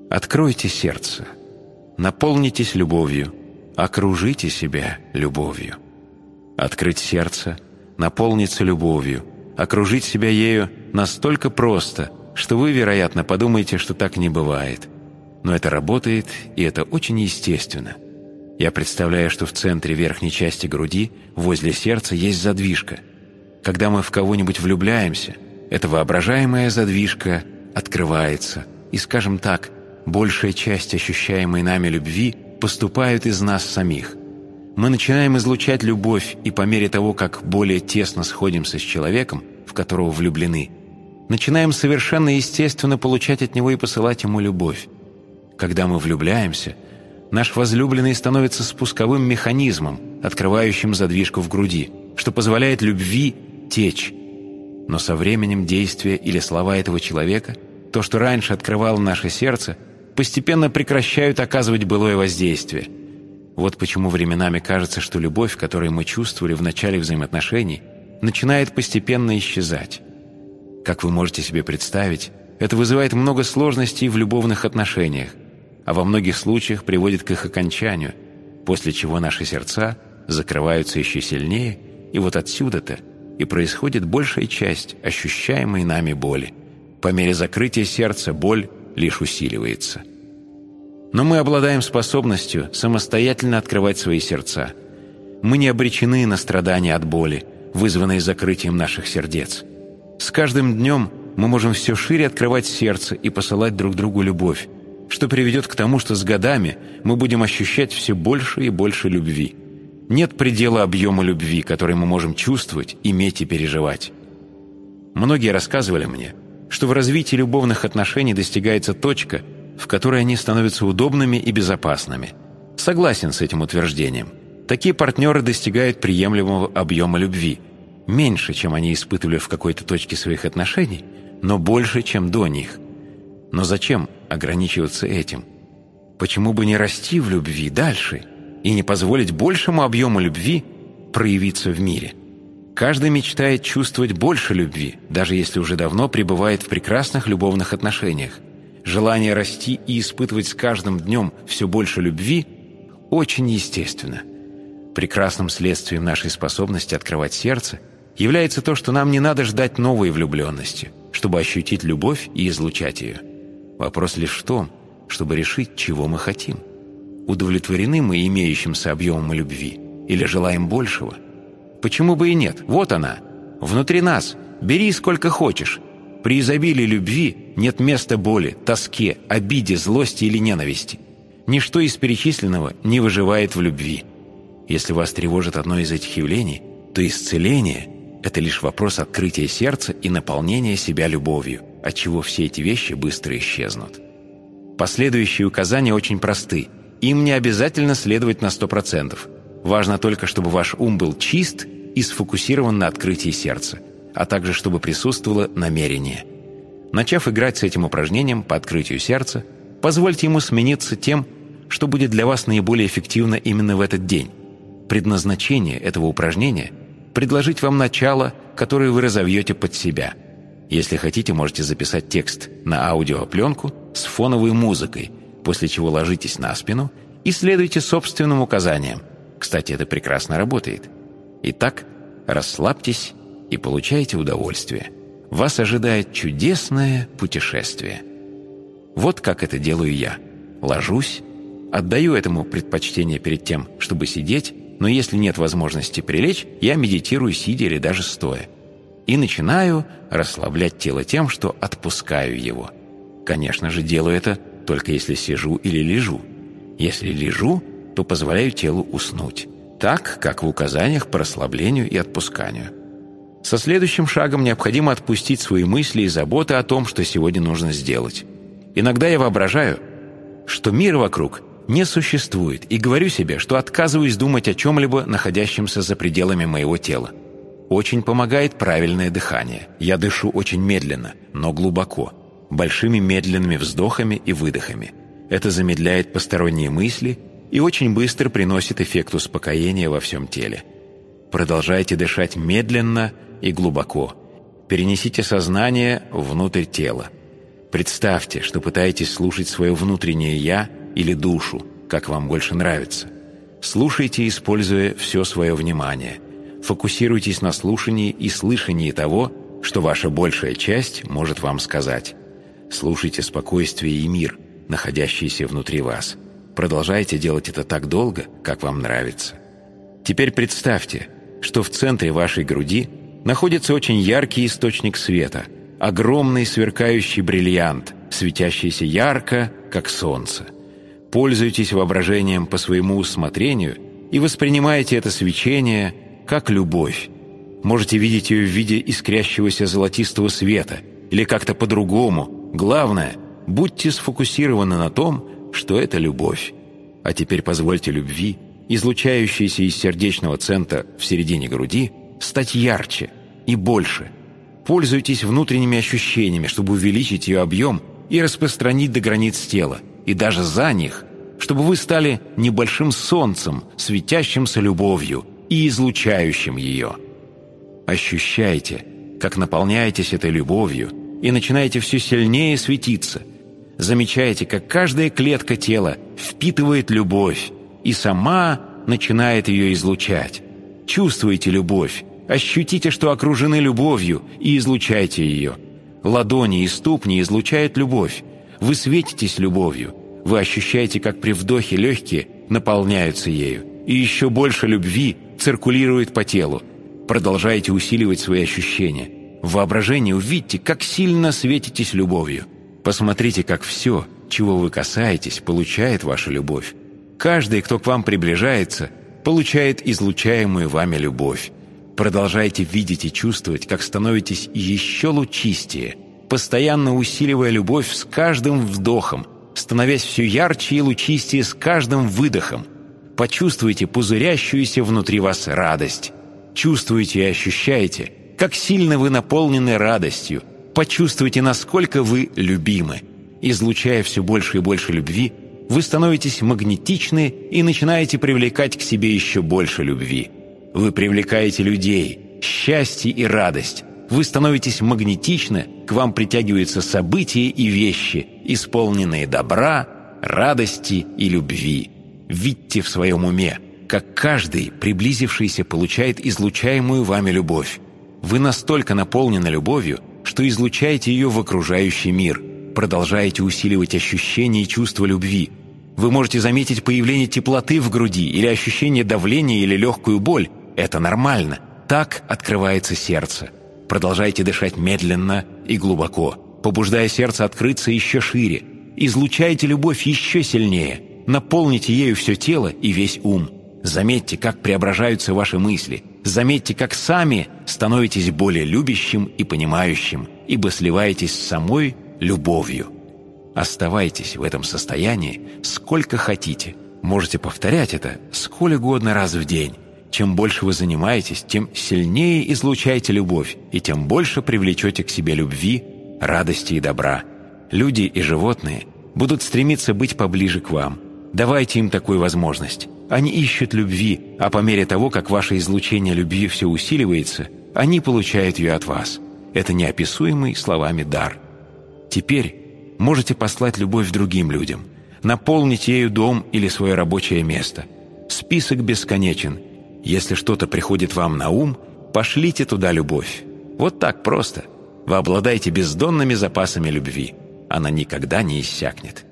Откройте сердце, наполнитесь любовью, окружите себя любовью. Открыть сердце, наполниться любовью, окружить себя ею настолько просто, что вы, вероятно, подумаете, что так не бывает. Но это работает, и это очень естественно. Я представляю, что в центре верхней части груди, возле сердца, есть задвижка. Когда мы в кого-нибудь влюбляемся, эта воображаемая задвижка открывается, и, скажем так, большая часть ощущаемой нами любви поступает из нас самих. Мы начинаем излучать любовь, и по мере того, как более тесно сходимся с человеком, в которого влюблены, начинаем совершенно естественно получать от него и посылать ему любовь. Когда мы влюбляемся, наш возлюбленный становится спусковым механизмом, открывающим задвижку в груди, что позволяет любви течь. Но со временем действия или слова этого человека, то, что раньше открывало наше сердце, постепенно прекращают оказывать былое воздействие. Вот почему временами кажется, что любовь, которую мы чувствовали в начале взаимоотношений, начинает постепенно исчезать. Как вы можете себе представить, это вызывает много сложностей в любовных отношениях, а во многих случаях приводит к их окончанию, после чего наши сердца закрываются еще сильнее, и вот отсюда-то и происходит большая часть ощущаемой нами боли. По мере закрытия сердца боль лишь усиливается. Но мы обладаем способностью самостоятельно открывать свои сердца. Мы не обречены на страдания от боли, вызванные закрытием наших сердец. С каждым днем мы можем все шире открывать сердце и посылать друг другу любовь, что приведет к тому, что с годами мы будем ощущать все больше и больше любви. Нет предела объему любви, который мы можем чувствовать, иметь и переживать. Многие рассказывали мне, что в развитии любовных отношений достигается точка, в которой они становятся удобными и безопасными. Согласен с этим утверждением. Такие партнеры достигают приемлемого объема любви, меньше, чем они испытывали в какой-то точке своих отношений, но больше, чем до них. Но зачем ограничиваться этим? Почему бы не расти в любви дальше и не позволить большему объему любви проявиться в мире? Каждый мечтает чувствовать больше любви, даже если уже давно пребывает в прекрасных любовных отношениях. Желание расти и испытывать с каждым днем все больше любви очень естественно. Прекрасным следствием нашей способности открывать сердце является то, что нам не надо ждать новой влюбленности, чтобы ощутить любовь и излучать ее. Вопрос лишь в том, чтобы решить, чего мы хотим. Удовлетворены мы имеющимся объемом любви или желаем большего? Почему бы и нет? Вот она, внутри нас. Бери сколько хочешь. При изобилии любви нет места боли, тоске, обиде, злости или ненависти. Ничто из перечисленного не выживает в любви. Если вас тревожит одно из этих явлений, то исцеление – это лишь вопрос открытия сердца и наполнения себя любовью, отчего все эти вещи быстро исчезнут. Последующие указания очень просты. Им не обязательно следовать на 100%. Важно только, чтобы ваш ум был чист и сфокусирован на открытии сердца, а также чтобы присутствовало намерение. Начав играть с этим упражнением по открытию сердца, позвольте ему смениться тем, что будет для вас наиболее эффективно именно в этот день. Предназначение этого упражнения – предложить вам начало, которое вы разовьете под себя. Если хотите, можете записать текст на аудиопленку с фоновой музыкой, после чего ложитесь на спину и следуйте собственным указаниям. Кстати, это прекрасно работает. Итак, расслабьтесь и получайте удовольствие. Вас ожидает чудесное путешествие. Вот как это делаю я. Ложусь, отдаю этому предпочтение перед тем, чтобы сидеть, но если нет возможности прилечь, я медитирую сидя или даже стоя. И начинаю расслаблять тело тем, что отпускаю его. Конечно же, делаю это только если сижу или лежу. Если лежу, то позволяю телу уснуть, так, как в указаниях по расслаблению и отпусканию. Со следующим шагом необходимо отпустить свои мысли и заботы о том, что сегодня нужно сделать. Иногда я воображаю, что мир вокруг не существует, и говорю себе, что отказываюсь думать о чем-либо, находящемся за пределами моего тела. Очень помогает правильное дыхание. Я дышу очень медленно, но глубоко, большими медленными вздохами и выдохами. Это замедляет посторонние мысли и очень быстро приносит эффект успокоения во всем теле. Продолжайте дышать медленно и глубоко. Перенесите сознание внутрь тела. Представьте, что пытаетесь слушать свое внутреннее «я» или душу, как вам больше нравится. Слушайте, используя все свое внимание. Фокусируйтесь на слушании и слышании того, что ваша большая часть может вам сказать. Слушайте спокойствие и мир, находящиеся внутри вас. Продолжайте делать это так долго, как вам нравится. Теперь представьте, что в центре вашей груди находится очень яркий источник света, огромный сверкающий бриллиант, светящийся ярко, как солнце. Пользуйтесь воображением по своему усмотрению и воспринимайте это свечение как любовь. Можете видеть ее в виде искрящегося золотистого света или как-то по-другому. Главное, будьте сфокусированы на том, что это любовь. А теперь позвольте любви, излучающейся из сердечного центра в середине груди, стать ярче и больше. Пользуйтесь внутренними ощущениями, чтобы увеличить ее объем и распространить до границ тела, и даже за них, чтобы вы стали небольшим солнцем, светящимся любовью и излучающим ее. Ощущайте, как наполняетесь этой любовью и начинаете все сильнее светиться. Замечайте, как каждая клетка тела впитывает любовь и сама начинает ее излучать. Чувствуйте любовь, ощутите, что окружены любовью, и излучайте ее. Ладони и ступни излучают любовь. Вы светитесь любовью. Вы ощущаете, как при вдохе легкие наполняются ею. И еще больше любви циркулирует по телу. Продолжайте усиливать свои ощущения. В воображении увидьте, как сильно светитесь любовью. Посмотрите, как все, чего вы касаетесь, получает ваша любовь. Каждый, кто к вам приближается, получает излучаемую вами любовь. Продолжайте видеть и чувствовать, как становитесь еще лучистее, постоянно усиливая любовь с каждым вдохом, становясь все ярче и лучистее с каждым выдохом. Почувствуйте пузырящуюся внутри вас радость. Чувствуйте и ощущаете, как сильно вы наполнены радостью. Почувствуйте, насколько вы любимы. Излучая все больше и больше любви, вы становитесь магнетичны и начинаете привлекать к себе еще больше любви. Вы привлекаете людей, счастье и радость. Вы становитесь магнетичны, к вам притягиваются события и вещи, исполненные добра, радости и любви. Видьте в своем уме, как каждый, приблизившийся, получает излучаемую вами любовь. Вы настолько наполнены любовью, что излучаете ее в окружающий мир. Продолжаете усиливать ощущения и чувства любви. Вы можете заметить появление теплоты в груди или ощущение давления или легкую боль. Это нормально. Так открывается сердце. Продолжайте дышать медленно и глубоко, побуждая сердце открыться еще шире. Излучайте любовь еще сильнее. Наполните ею все тело и весь ум. Заметьте, как преображаются ваши мысли. Заметьте, как сами становитесь более любящим и понимающим, ибо сливаетесь с самой любовью. Оставайтесь в этом состоянии сколько хотите. Можете повторять это сколь угодно раз в день. Чем больше вы занимаетесь, тем сильнее излучаете любовь, и тем больше привлечете к себе любви, радости и добра. Люди и животные будут стремиться быть поближе к вам. Давайте им такую возможность. Они ищут любви, а по мере того, как ваше излучение любви все усиливается, они получают ее от вас. Это неописуемый словами дар. Теперь можете послать любовь другим людям, наполнить ею дом или свое рабочее место. Список бесконечен. Если что-то приходит вам на ум, пошлите туда любовь. Вот так просто. Вы обладаете бездонными запасами любви. Она никогда не иссякнет.